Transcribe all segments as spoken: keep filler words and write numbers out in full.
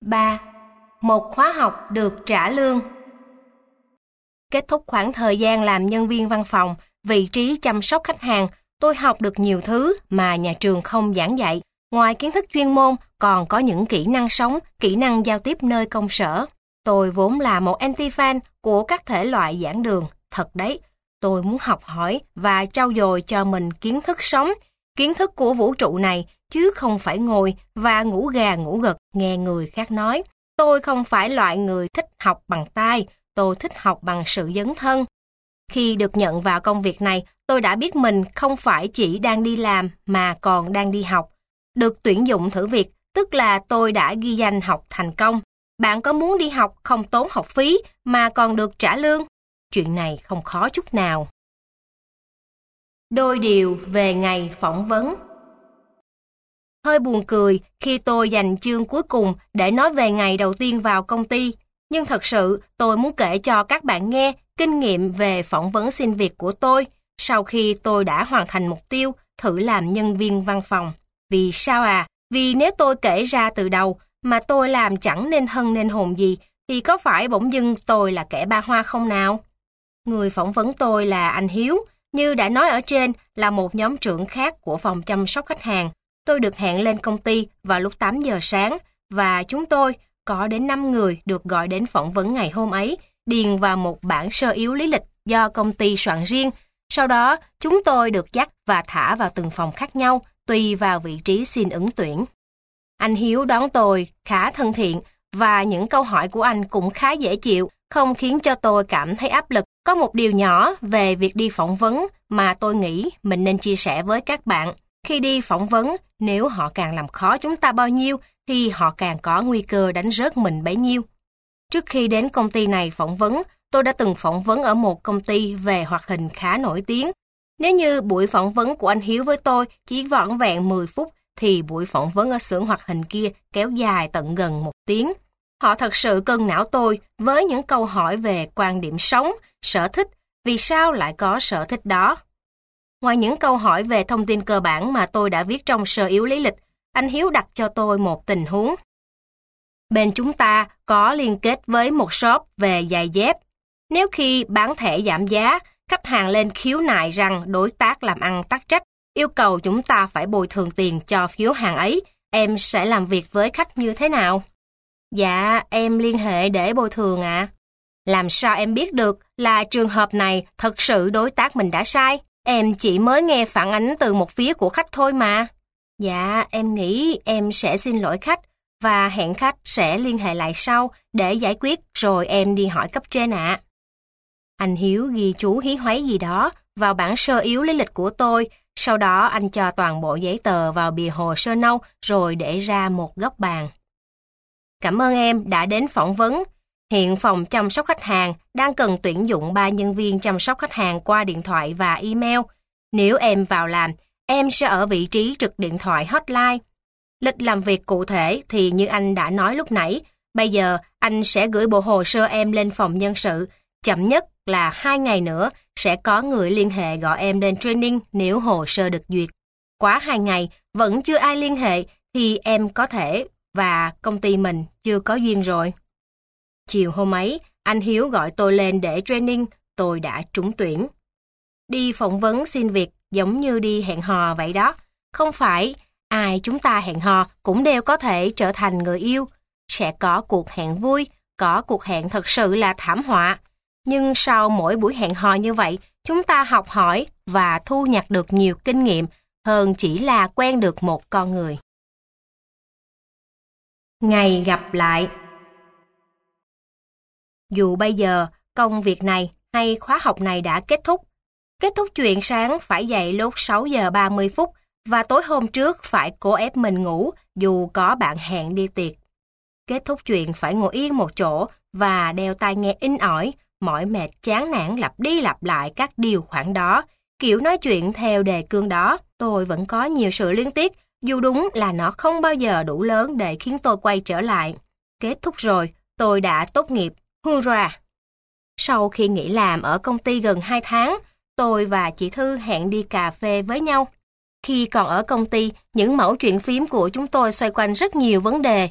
ba. Một khóa học được trả lương. Kết thúc khoảng thời gian làm nhân viên văn phòng, vị trí chăm sóc khách hàng, tôi học được nhiều thứ mà nhà trường không giảng dạy. Ngoài kiến thức chuyên môn, còn có những kỹ năng sống, kỹ năng giao tiếp nơi công sở. Tôi vốn là một anti-fan của các thể loại giảng đường. Thật đấy, tôi muốn học hỏi và trau dồi cho mình kiến thức sống, kiến thức của vũ trụ này, chứ không phải ngồi và ngủ gà ngủ gật nghe người khác nói. Tôi không phải loại người thích học bằng tai, tôi thích học bằng sự dấn thân. Khi được nhận vào công việc này, tôi đã biết mình không phải chỉ đang đi làm mà còn đang đi học. Được tuyển dụng thử việc, tức là tôi đã ghi danh học thành công. Bạn có muốn đi học không tốn học phí mà còn được trả lương? Chuyện này không khó chút nào. Đôi điều về ngày phỏng vấn. Hơi buồn cười khi tôi dành chương cuối cùng để nói về ngày đầu tiên vào công ty. Nhưng thật sự tôi muốn kể cho các bạn nghe kinh nghiệm về phỏng vấn xin việc của tôi sau khi tôi đã hoàn thành mục tiêu thử làm nhân viên văn phòng. Vì sao à? Vì nếu tôi kể ra từ đầu mà tôi làm chẳng nên thân nên hồn gì thì có phải bỗng dưng tôi là kẻ ba hoa không nào? Người phỏng vấn tôi là anh Hiếu, như đã nói ở trên là một nhóm trưởng khác của phòng chăm sóc khách hàng. Tôi được hẹn lên công ty vào lúc tám giờ sáng và chúng tôi có đến năm người được gọi đến phỏng vấn ngày hôm ấy, điền vào một bản sơ yếu lý lịch do công ty soạn riêng. Sau đó, chúng tôi được dắt và thả vào từng phòng khác nhau, tùy vào vị trí xin ứng tuyển. Anh Hiếu đón tôi khá thân thiện và những câu hỏi của anh cũng khá dễ chịu, không khiến cho tôi cảm thấy áp lực. Có một điều nhỏ về việc đi phỏng vấn mà tôi nghĩ mình nên chia sẻ với các bạn. Khi đi phỏng vấn, nếu họ càng làm khó chúng ta bao nhiêu thì họ càng có nguy cơ đánh rớt mình bấy nhiêu. Trước khi đến công ty này phỏng vấn, tôi đã từng phỏng vấn ở một công ty về hoạt hình khá nổi tiếng. Nếu như buổi phỏng vấn của anh Hiếu với tôi chỉ vỏn vẹn mười phút, thì buổi phỏng vấn ở xưởng hoạt hình kia kéo dài tận gần một tiếng. Họ thật sự cân não tôi với những câu hỏi về quan điểm sống, sở thích, vì sao lại có sở thích đó. Ngoài những câu hỏi về thông tin cơ bản mà tôi đã viết trong sơ yếu lý lịch, anh Hiếu đặt cho tôi một tình huống. Bên chúng ta có liên kết với một shop về giày dép. Nếu khi bán thẻ giảm giá, khách hàng lên khiếu nại rằng đối tác làm ăn tắc trách, yêu cầu chúng ta phải bồi thường tiền cho phiếu hàng ấy, em sẽ làm việc với khách như thế nào? Dạ, em liên hệ để bồi thường ạ. À. Làm sao em biết được là trường hợp này thật sự đối tác mình đã sai? Em chỉ mới nghe phản ánh từ một phía của khách thôi mà. Dạ, em nghĩ em sẽ xin lỗi khách và hẹn khách sẽ liên hệ lại sau để giải quyết rồi em đi hỏi cấp trên ạ. À. Anh Hiếu ghi chú hí hoáy gì đó vào bản sơ yếu lý lịch của tôi, sau đó anh cho toàn bộ giấy tờ vào bìa hồ sơ nâu rồi để ra một góc bàn. Cảm ơn em đã đến phỏng vấn. Hiện phòng chăm sóc khách hàng đang cần tuyển dụng ba nhân viên chăm sóc khách hàng qua điện thoại và email. Nếu em vào làm, em sẽ ở vị trí trực điện thoại hotline. Lịch làm việc cụ thể thì như anh đã nói lúc nãy, bây giờ anh sẽ gửi bộ hồ sơ em lên phòng nhân sự. Chậm nhất là hai ngày nữa sẽ có người liên hệ gọi em lên training nếu hồ sơ được duyệt. Quá hai ngày vẫn chưa ai liên hệ thì em có thể và công ty mình chưa có duyên rồi. Chiều hôm ấy, anh Hiếu gọi tôi lên để training, tôi đã trúng tuyển. Đi phỏng vấn xin việc giống như đi hẹn hò vậy đó. Không phải ai chúng ta hẹn hò cũng đều có thể trở thành người yêu. Sẽ có cuộc hẹn vui, có cuộc hẹn thật sự là thảm họa. Nhưng sau mỗi buổi hẹn hò như vậy, chúng ta học hỏi và thu nhặt được nhiều kinh nghiệm hơn chỉ là quen được một con người. Ngày gặp lại. Dù bây giờ công việc này hay khóa học này đã kết thúc, kết thúc chuyện sáng phải dậy lúc sáu giờ ba mươi phút và tối hôm trước phải cố ép mình ngủ dù có bạn hẹn đi tiệc. Kết thúc chuyện phải ngồi yên một chỗ và đeo tai nghe in ỏi, mỏi mệt chán nản lặp đi lặp lại các điều khoản đó, kiểu nói chuyện theo đề cương đó. Tôi vẫn có nhiều sự liên tiếc, dù đúng là nó không bao giờ đủ lớn để khiến tôi quay trở lại. Kết thúc rồi, tôi đã tốt nghiệp. Hurra! Sau khi nghỉ làm ở công ty gần hai tháng, tôi và chị Thư hẹn đi cà phê với nhau. Khi còn ở công ty, những mẫu chuyện phím của chúng tôi xoay quanh rất nhiều vấn đề.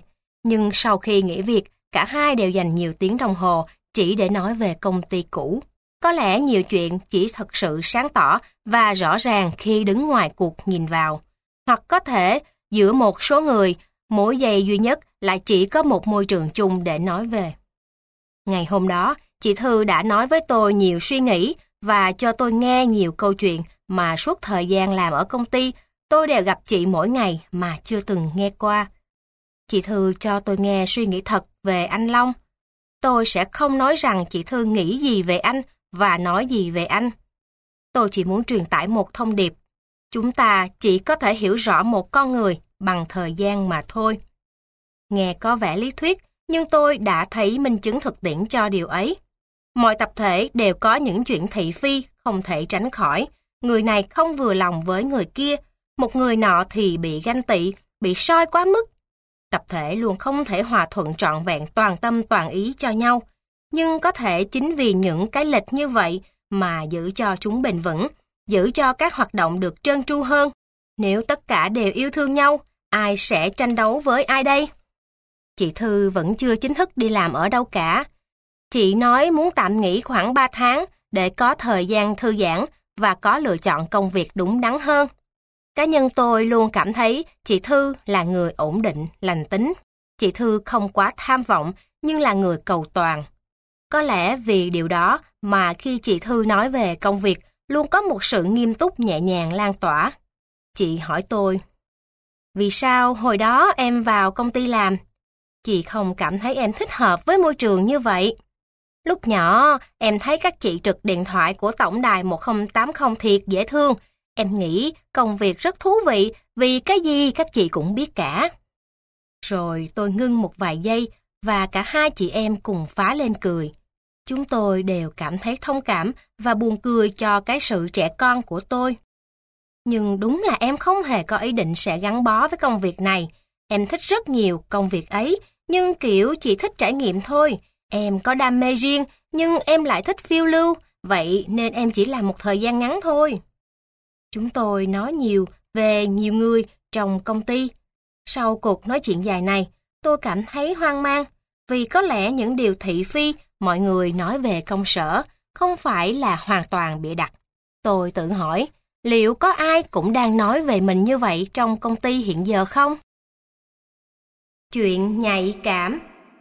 Nhưng sau khi nghỉ việc, cả hai đều dành nhiều tiếng đồng hồ chỉ để nói về công ty cũ. Có lẽ nhiều chuyện chỉ thật sự sáng tỏ và rõ ràng khi đứng ngoài cuộc nhìn vào. Hoặc có thể, giữa một số người, mối dây duy nhất lại chỉ có một môi trường chung để nói về. Ngày hôm đó, chị Thư đã nói với tôi nhiều suy nghĩ và cho tôi nghe nhiều câu chuyện mà suốt thời gian làm ở công ty, tôi đều gặp chị mỗi ngày mà chưa từng nghe qua. Chị Thư cho tôi nghe suy nghĩ thật về anh Long. Tôi sẽ không nói rằng chị Thư nghĩ gì về anh và nói gì về anh. Tôi chỉ muốn truyền tải một thông điệp. Chúng ta chỉ có thể hiểu rõ một con người bằng thời gian mà thôi. Nghe có vẻ lý thuyết, nhưng tôi đã thấy minh chứng thực tiễn cho điều ấy. Mọi tập thể đều có những chuyện thị phi không thể tránh khỏi. Người này không vừa lòng với người kia, một người nọ thì bị ganh tị, bị soi quá mức. Tập thể luôn không thể hòa thuận trọn vẹn toàn tâm toàn ý cho nhau. Nhưng có thể chính vì những cái lệch như vậy mà giữ cho chúng bền vững, giữ cho các hoạt động được trơn tru hơn. Nếu tất cả đều yêu thương nhau, ai sẽ tranh đấu với ai đây? Chị Thư vẫn chưa chính thức đi làm ở đâu cả. Chị nói muốn tạm nghỉ khoảng ba tháng để có thời gian thư giãn và có lựa chọn công việc đúng đắn hơn. Cá nhân tôi luôn cảm thấy chị Thư là người ổn định, lành tính. Chị Thư không quá tham vọng nhưng là người cầu toàn. Có lẽ vì điều đó mà khi chị Thư nói về công việc luôn có một sự nghiêm túc nhẹ nhàng lan tỏa. Chị hỏi tôi, vì sao hồi đó em vào công ty làm? Chị không cảm thấy em thích hợp với môi trường như vậy. Lúc nhỏ, em thấy các chị trực điện thoại của tổng đài một không tám không thiệt dễ thương. Em nghĩ công việc rất thú vị vì cái gì các chị cũng biết cả. Rồi tôi ngưng một vài giây và cả hai chị em cùng phá lên cười. Chúng tôi đều cảm thấy thông cảm và buồn cười cho cái sự trẻ con của tôi. Nhưng đúng là em không hề có ý định sẽ gắn bó với công việc này. Em thích rất nhiều công việc ấy, nhưng kiểu chỉ thích trải nghiệm thôi. Em có đam mê riêng, nhưng em lại thích phiêu lưu, vậy nên em chỉ làm một thời gian ngắn thôi. Chúng tôi nói nhiều về nhiều người trong công ty. Sau cuộc nói chuyện dài này, tôi cảm thấy hoang mang, vì có lẽ những điều thị phi mọi người nói về công sở không phải là hoàn toàn bịa đặt. Tôi tự hỏi, liệu có ai cũng đang nói về mình như vậy trong công ty hiện giờ không? Chuyện nhạy cảm.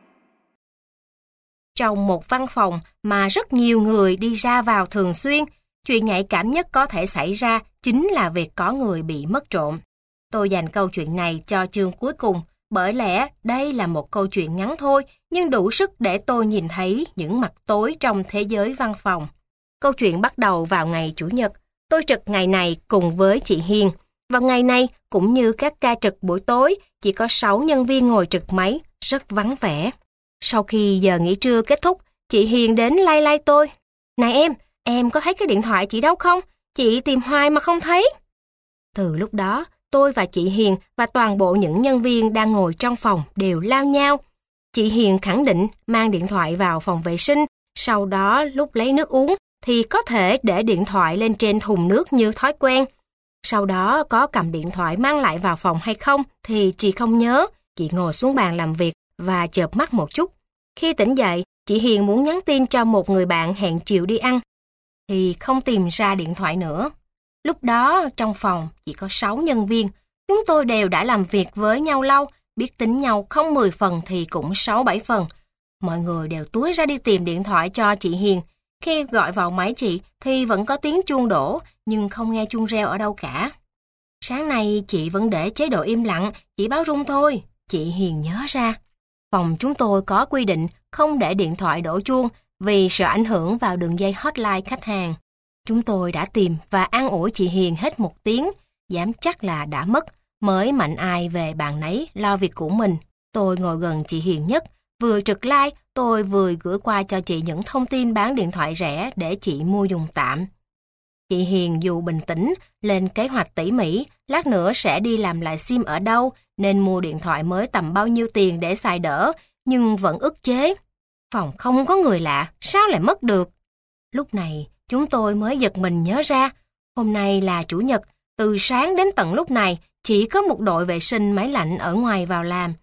Trong một văn phòng mà rất nhiều người đi ra vào thường xuyên, chuyện nhạy cảm nhất có thể xảy ra chính là việc có người bị mất trộm. Tôi dành câu chuyện này cho chương cuối cùng, bởi lẽ đây là một câu chuyện ngắn thôi, nhưng đủ sức để tôi nhìn thấy những mặt tối trong thế giới văn phòng. Câu chuyện bắt đầu vào ngày Chủ nhật. Tôi trực ngày này cùng với chị Hiền. Vào ngày này, cũng như các ca trực buổi tối, chỉ có sáu nhân viên ngồi trực máy, rất vắng vẻ. Sau khi giờ nghỉ trưa kết thúc, chị Hiền đến lay lay tôi. Này em, em có thấy cái điện thoại chị đâu không? Chị tìm hoài mà không thấy. Từ lúc đó, tôi và chị Hiền và toàn bộ những nhân viên đang ngồi trong phòng đều lao nhau. Chị Hiền khẳng định mang điện thoại vào phòng vệ sinh, sau đó lúc lấy nước uống thì có thể để điện thoại lên trên thùng nước như thói quen. Sau đó có cầm điện thoại mang lại vào phòng hay không thì chị không nhớ. Chị ngồi xuống bàn làm việc và chợp mắt một chút. Khi tỉnh dậy, chị Hiền muốn nhắn tin cho một người bạn hẹn chiều đi ăn, thì không tìm ra điện thoại nữa. Lúc đó trong phòng chỉ có sáu nhân viên. Chúng tôi đều đã làm việc với nhau lâu, biết tính nhau không mười phần thì cũng sáu bảy phần. Mọi người đều túi ra đi tìm điện thoại cho chị Hiền. Khi gọi vào máy chị thì vẫn có tiếng chuông đổ, nhưng không nghe chuông reo ở đâu cả. Sáng nay chị vẫn để chế độ im lặng, chỉ báo rung thôi. Chị Hiền nhớ ra. Phòng chúng tôi có quy định không để điện thoại đổ chuông vì sợ ảnh hưởng vào đường dây hotline khách hàng. Chúng tôi đã tìm và an ủi chị Hiền hết một tiếng, dám chắc là đã mất, mới mạnh ai về bàn nấy lo việc của mình. Tôi ngồi gần chị Hiền nhất, vừa trực like, tôi vừa gửi qua cho chị những thông tin bán điện thoại rẻ để chị mua dùng tạm. Chị Hiền dù bình tĩnh, lên kế hoạch tỉ mỉ, lát nữa sẽ đi làm lại sim ở đâu, nên mua điện thoại mới tầm bao nhiêu tiền để xài đỡ, nhưng vẫn ức chế. Phòng không có người lạ, sao lại mất được? Lúc này, chúng tôi mới giật mình nhớ ra, hôm nay là Chủ nhật, từ sáng đến tận lúc này, chỉ có một đội vệ sinh máy lạnh ở ngoài vào làm.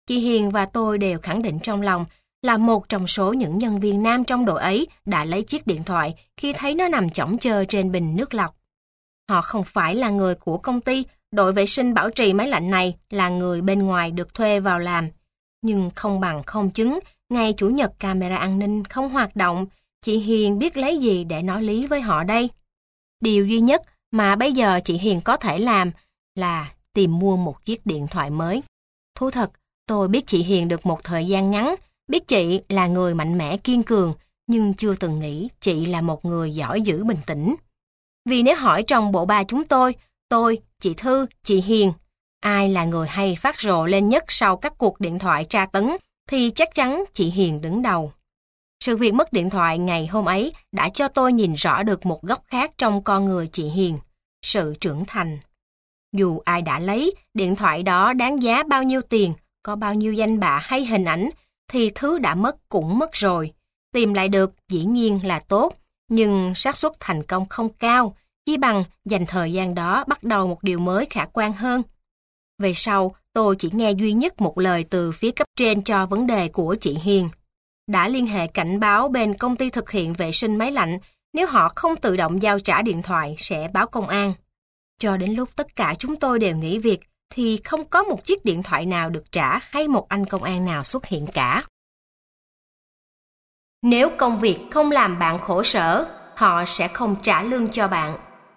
Chị Hiền và tôi đều khẳng định trong lòng là một trong số những nhân viên nam trong đội ấy đã lấy chiếc điện thoại khi thấy nó nằm chõng chơ trên bình nước lọc. Họ không phải là người của công ty, đội vệ sinh bảo trì máy lạnh này là người bên ngoài được thuê vào làm. Nhưng không bằng không chứng, ngày Chủ nhật camera an ninh không hoạt động, chị Hiền biết lấy gì để nói lý với họ đây? Điều duy nhất mà bây giờ chị Hiền có thể làm là tìm mua một chiếc điện thoại mới. Thú thật, tôi biết chị Hiền được một thời gian ngắn, biết chị là người mạnh mẽ kiên cường, nhưng chưa từng nghĩ chị là một người giỏi giữ bình tĩnh. Vì nếu hỏi trong bộ ba chúng tôi, tôi, chị Thư, chị Hiền, ai là người hay phát rồ lên nhất sau các cuộc điện thoại tra tấn, thì chắc chắn chị Hiền đứng đầu. Sự việc mất điện thoại ngày hôm ấy đã cho tôi nhìn rõ được một góc khác trong con người chị Hiền, sự trưởng thành. Dù ai đã lấy, điện thoại đó đáng giá bao nhiêu tiền, có bao nhiêu danh bạ hay hình ảnh, thì thứ đã mất cũng mất rồi. Tìm lại được dĩ nhiên là tốt, nhưng xác suất thành công không cao, chỉ bằng dành thời gian đó bắt đầu một điều mới khả quan hơn. Về sau, tôi chỉ nghe duy nhất một lời từ phía cấp trên cho vấn đề của chị Hiền. Đã liên hệ cảnh báo bên công ty thực hiện vệ sinh máy lạnh, nếu họ không tự động giao trả điện thoại sẽ báo công an. Cho đến lúc tất cả chúng tôi đều nghỉ việc, thì không có một chiếc điện thoại nào được trả hay một anh công an nào xuất hiện cả. Nếu công việc không làm bạn khổ sở, họ sẽ không trả lương cho bạn.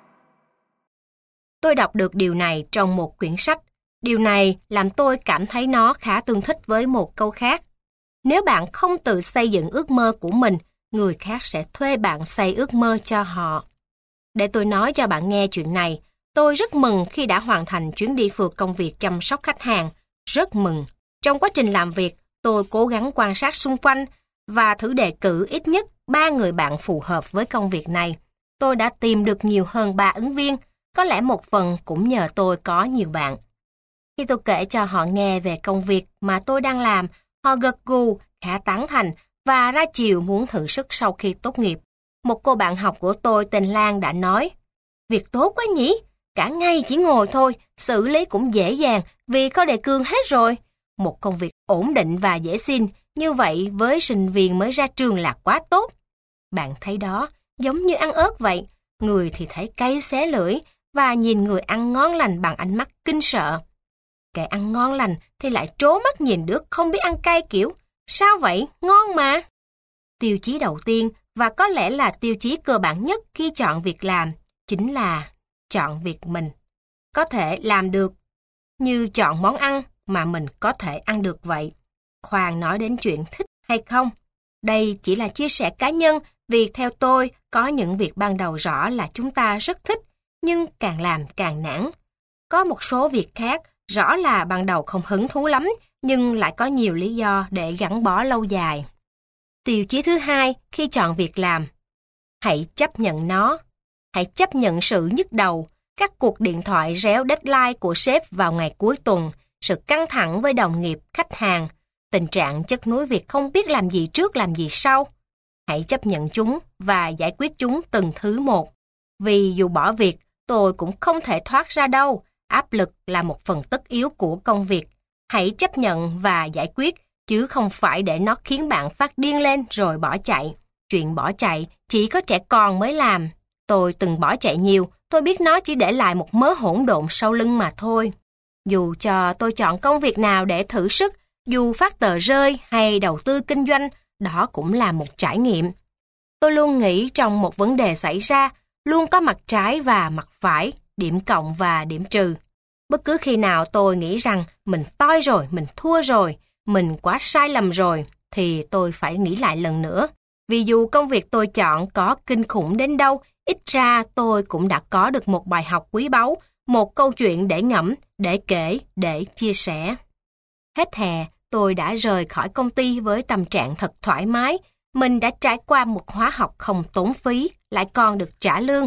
Tôi đọc được điều này trong một quyển sách. Điều này làm tôi cảm thấy nó khá tương thích với một câu khác. Nếu bạn không tự xây dựng ước mơ của mình, người khác sẽ thuê bạn xây ước mơ cho họ. Để tôi nói cho bạn nghe chuyện này, tôi rất mừng khi đã hoàn thành chuyến đi phượt công việc chăm sóc khách hàng. Rất mừng. Trong quá trình làm việc, tôi cố gắng quan sát xung quanh và thử đề cử ít nhất ba người bạn phù hợp với công việc này. Tôi đã tìm được nhiều hơn ba ứng viên, có lẽ một phần cũng nhờ tôi có nhiều bạn. Khi tôi kể cho họ nghe về công việc mà tôi đang làm, họ gật gù, khá tán thành và ra chiều muốn thử sức sau khi tốt nghiệp. Một cô bạn học của tôi tên Lan đã nói, việc tốt quá nhỉ, cả ngày chỉ ngồi thôi, xử lý cũng dễ dàng vì có đề cương hết rồi. Một công việc ổn định và dễ xin, như vậy với sinh viên mới ra trường là quá tốt. Bạn thấy đó, giống như ăn ớt vậy, người thì thấy cay xé lưỡi và nhìn người ăn ngon lành bằng ánh mắt kinh sợ. Kẻ ăn ngon lành thì lại trố mắt nhìn đứa không biết ăn cay kiểu, sao vậy, ngon mà. Tiêu chí đầu tiên và có lẽ là tiêu chí cơ bản nhất khi chọn việc làm, chính là chọn việc mình có thể làm được, như chọn món ăn mà mình có thể ăn được vậy. Khoan nói đến chuyện thích hay không. Đây chỉ là chia sẻ cá nhân vì theo tôi có những việc ban đầu rõ là chúng ta rất thích, nhưng càng làm càng nản. Có một số việc khác rõ là ban đầu không hứng thú lắm, nhưng lại có nhiều lý do để gắn bó lâu dài. Tiêu chí thứ hai khi chọn việc làm, hãy chấp nhận nó. Hãy chấp nhận sự nhức đầu, các cuộc điện thoại réo deadline của sếp vào ngày cuối tuần, sự căng thẳng với đồng nghiệp, khách hàng, tình trạng chất núi việc không biết làm gì trước làm gì sau. Hãy chấp nhận chúng và giải quyết chúng từng thứ một. Vì dù bỏ việc, tôi cũng không thể thoát ra đâu. Áp lực là một phần tất yếu của công việc. Hãy chấp nhận và giải quyết, chứ không phải để nó khiến bạn phát điên lên rồi bỏ chạy. Chuyện bỏ chạy chỉ có trẻ con mới làm. Tôi từng bỏ chạy nhiều, tôi biết nó chỉ để lại một mớ hỗn độn sau lưng mà thôi. Dù cho tôi chọn công việc nào để thử sức, dù phát tờ rơi hay đầu tư kinh doanh, đó cũng là một trải nghiệm. Tôi luôn nghĩ trong một vấn đề xảy ra, luôn có mặt trái và mặt phải, điểm cộng và điểm trừ. Bất cứ khi nào tôi nghĩ rằng mình toi rồi, mình thua rồi, mình quá sai lầm rồi, thì tôi phải nghĩ lại lần nữa. Vì dù công việc tôi chọn có kinh khủng đến đâu, ít ra tôi cũng đã có được một bài học quý báu, một câu chuyện để ngẫm, để kể, để chia sẻ. Hết hè, tôi đã rời khỏi công ty với tâm trạng thật thoải mái. Mình đã trải qua một khóa học không tốn phí, lại còn được trả lương.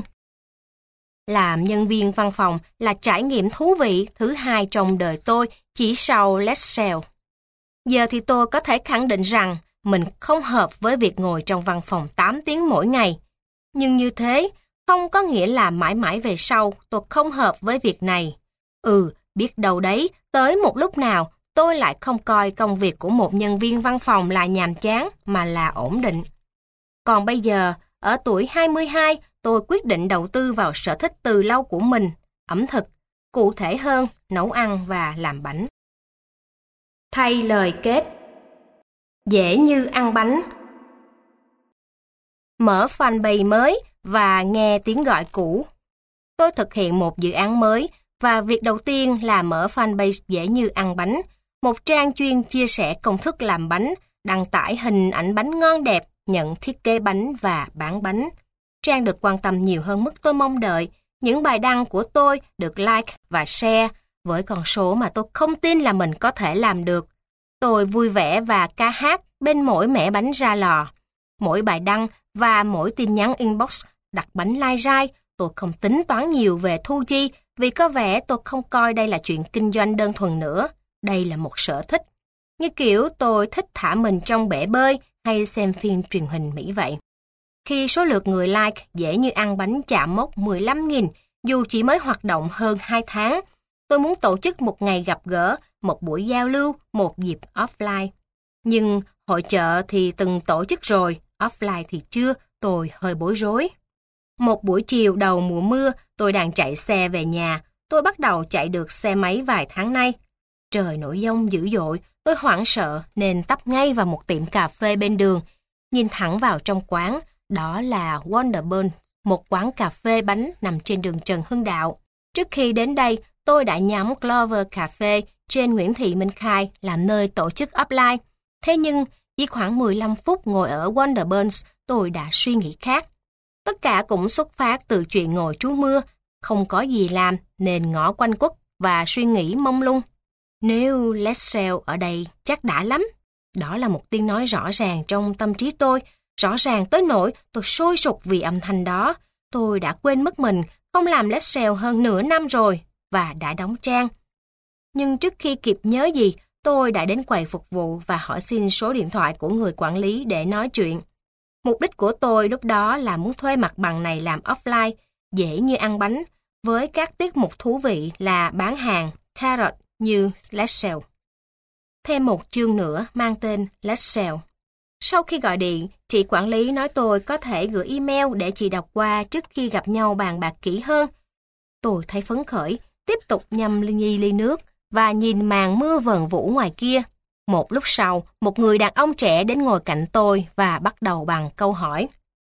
Làm nhân viên văn phòng là trải nghiệm thú vị thứ hai trong đời tôi chỉ sau Lexel. Giờ thì tôi có thể khẳng định rằng mình không hợp với việc ngồi trong văn phòng tám tiếng mỗi ngày. Nhưng như thế, không có nghĩa là mãi mãi về sau tôi không hợp với việc này. Ừ, biết đâu đấy, tới một lúc nào tôi lại không coi công việc của một nhân viên văn phòng là nhàm chán mà là ổn định. Còn bây giờ, ở tuổi hai mươi hai, tôi quyết định đầu tư vào sở thích từ lâu của mình, ẩm thực, cụ thể hơn, nấu ăn và làm bánh. Thay lời kết. Dễ như ăn bánh. Mở fanpage mới và nghe tiếng gọi cũ. Tôi thực hiện một dự án mới và việc đầu tiên là mở fanpage Dễ như ăn bánh, một trang chuyên chia sẻ công thức làm bánh, đăng tải hình ảnh bánh ngon đẹp, nhận thiết kế bánh và bán bánh. Trang được quan tâm nhiều hơn mức tôi mong đợi. Những bài đăng của tôi được like và share với con số mà tôi không tin là mình có thể làm được. Tôi vui vẻ và ca hát bên mỗi mẻ bánh ra lò. Mỗi bài đăng và mỗi tin nhắn inbox đặt bánh lai rai, tôi không tính toán nhiều về thu chi vì có vẻ tôi không coi đây là chuyện kinh doanh đơn thuần nữa. Đây là một sở thích. Như kiểu tôi thích thả mình trong bể bơi hay xem phim truyền hình Mỹ vậy. Khi số lượt người like Dễ như ăn bánh chạm mốc mười lăm nghìn, dù chỉ mới hoạt động hơn hai tháng, tôi muốn tổ chức một ngày gặp gỡ, một buổi giao lưu, một dịp offline. Nhưng hội chợ thì từng tổ chức rồi, offline thì chưa, tôi hơi bối rối. Một buổi chiều đầu mùa mưa, tôi đang chạy xe về nhà, tôi bắt đầu chạy được xe máy vài tháng nay. Trời nổi giông dữ dội, tôi hoảng sợ nên tấp ngay vào một tiệm cà phê bên đường. Nhìn thẳng vào trong quán, đó là Wonderbun, một quán cà phê bánh nằm trên đường Trần Hưng Đạo. Trước khi đến đây, tôi đã nhắm Clover Cafe trên Nguyễn Thị Minh Khai làm nơi tổ chức offline. Thế nhưng, chỉ khoảng mười lăm phút ngồi ở Wonderbun, tôi đã suy nghĩ khác. Tất cả cũng xuất phát từ chuyện ngồi trú mưa, không có gì làm nên ngó quanh quất và suy nghĩ mông lung. Nếu Let's Sell ở đây chắc đã lắm. Đó là một tiếng nói rõ ràng trong tâm trí tôi, rõ ràng tới nỗi tôi sôi sục vì âm thanh đó. Tôi đã quên mất mình không làm Let's Sell hơn nửa năm rồi và đã đóng trang. Nhưng trước khi kịp nhớ gì, tôi đã đến quầy phục vụ và hỏi xin số điện thoại của người quản lý để nói chuyện. Mục đích của tôi lúc đó là muốn thuê mặt bằng này làm offline, dễ như ăn bánh, với các tiết mục thú vị là bán hàng, tarot như Let's Sell. Thêm một chương nữa mang tên Let's Sell. Sau khi gọi điện, chị quản lý nói tôi có thể gửi email để chị đọc qua trước khi gặp nhau bàn bạc kỹ hơn. Tôi thấy phấn khởi, tiếp tục nhâm ly ly nước và nhìn màn mưa vờn vũ ngoài kia. Một lúc sau, một người đàn ông trẻ đến ngồi cạnh tôi và bắt đầu bằng câu hỏi.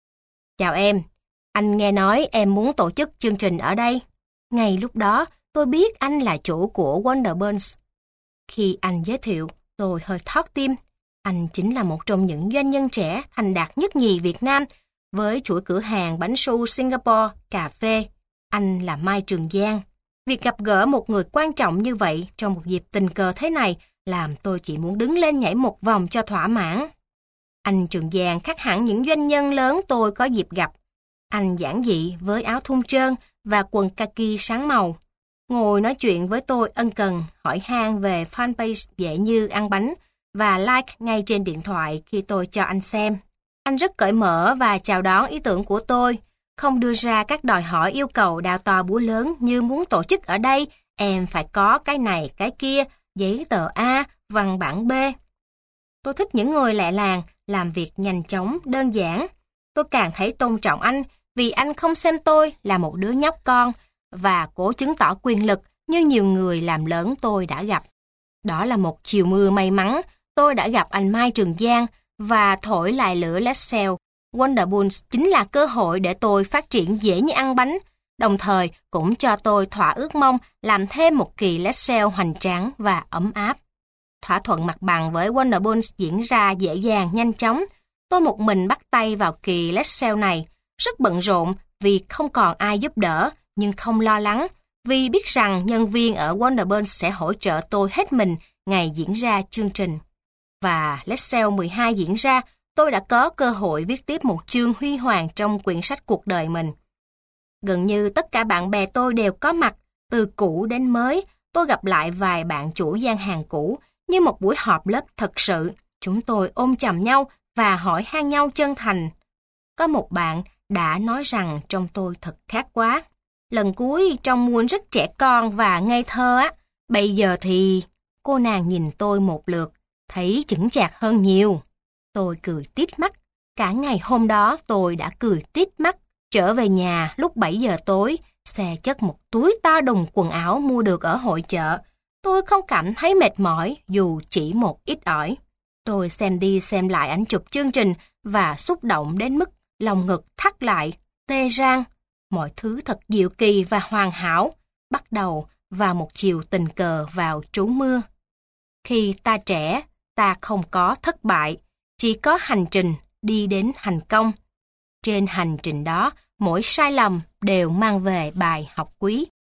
Chào em, anh nghe nói em muốn tổ chức chương trình ở đây. Ngay lúc đó, tôi biết anh là chủ của Wonderbun. Khi anh giới thiệu, tôi hơi thót tim. Anh chính là một trong những doanh nhân trẻ thành đạt nhất nhì Việt Nam với chuỗi cửa hàng bánh su Singapore, cà phê. Anh là Mai Trường Giang. Việc gặp gỡ một người quan trọng như vậy trong một dịp tình cờ thế này làm tôi chỉ muốn đứng lên nhảy một vòng cho thỏa mãn. Anh Trường Giang khác hẳn những doanh nhân lớn tôi có dịp gặp. Anh giản dị với áo thun trơn và quần kaki sáng màu. Ngồi nói chuyện với tôi ân cần, hỏi han về fanpage Dễ như ăn bánh và like ngay trên điện thoại khi tôi cho anh xem. Anh rất cởi mở và chào đón ý tưởng của tôi, không đưa ra các đòi hỏi yêu cầu đao to búa lớn như muốn tổ chức ở đây, em phải có cái này, cái kia, giấy tờ A, văn bản B. Tôi thích những người lẹ làng, làm việc nhanh chóng, đơn giản. Tôi càng thấy tôn trọng anh vì anh không xem tôi là một đứa nhóc con và cố chứng tỏ quyền lực như nhiều người làm lớn tôi đã gặp. Đó là một chiều mưa may mắn, tôi đã gặp anh Mai Trường Giang và thổi lại lửa Let's Sell. Wonderbun chính là cơ hội để tôi phát triển dễ như ăn bánh, đồng thời cũng cho tôi thỏa ước mong làm thêm một kỳ Let's Sell hoành tráng và ấm áp. Thỏa thuận mặt bằng với Wonderbun diễn ra dễ dàng nhanh chóng. Tôi một mình bắt tay vào kỳ Let's Sell này, rất bận rộn vì không còn ai giúp đỡ, nhưng không lo lắng vì biết rằng nhân viên ở Wonderbun sẽ hỗ trợ tôi hết mình ngày diễn ra chương trình. Và Let's Sell mười hai diễn ra, tôi đã có cơ hội viết tiếp một chương huy hoàng trong quyển sách cuộc đời mình. Gần như tất cả bạn bè tôi đều có mặt, từ cũ đến mới. Tôi gặp lại vài bạn chủ gian hàng cũ, như một buổi họp lớp thật sự. Chúng tôi ôm chầm nhau và hỏi han nhau chân thành. Có một bạn đã nói rằng trông tôi thật khác quá. Lần cuối trông Moon rất trẻ con và ngây thơ á. Bây giờ thì... Cô nàng nhìn tôi một lượt, thấy chững chạc hơn nhiều. Tôi cười tít mắt. Cả ngày hôm đó tôi đã cười tít mắt. Trở về nhà lúc bảy giờ tối, xe chất một túi to đùng quần áo mua được ở hội chợ. Tôi không cảm thấy mệt mỏi dù chỉ một ít ỏi. Tôi xem đi xem lại ảnh chụp chương trình và xúc động đến mức lòng ngực thắt lại, tê rang. Mọi thứ thật diệu kỳ và hoàn hảo, bắt đầu vào một chiều tình cờ vào trú mưa. Khi ta trẻ, ta không có thất bại, chỉ có hành trình đi đến thành công. Trên hành trình đó, mỗi sai lầm đều mang về bài học quý.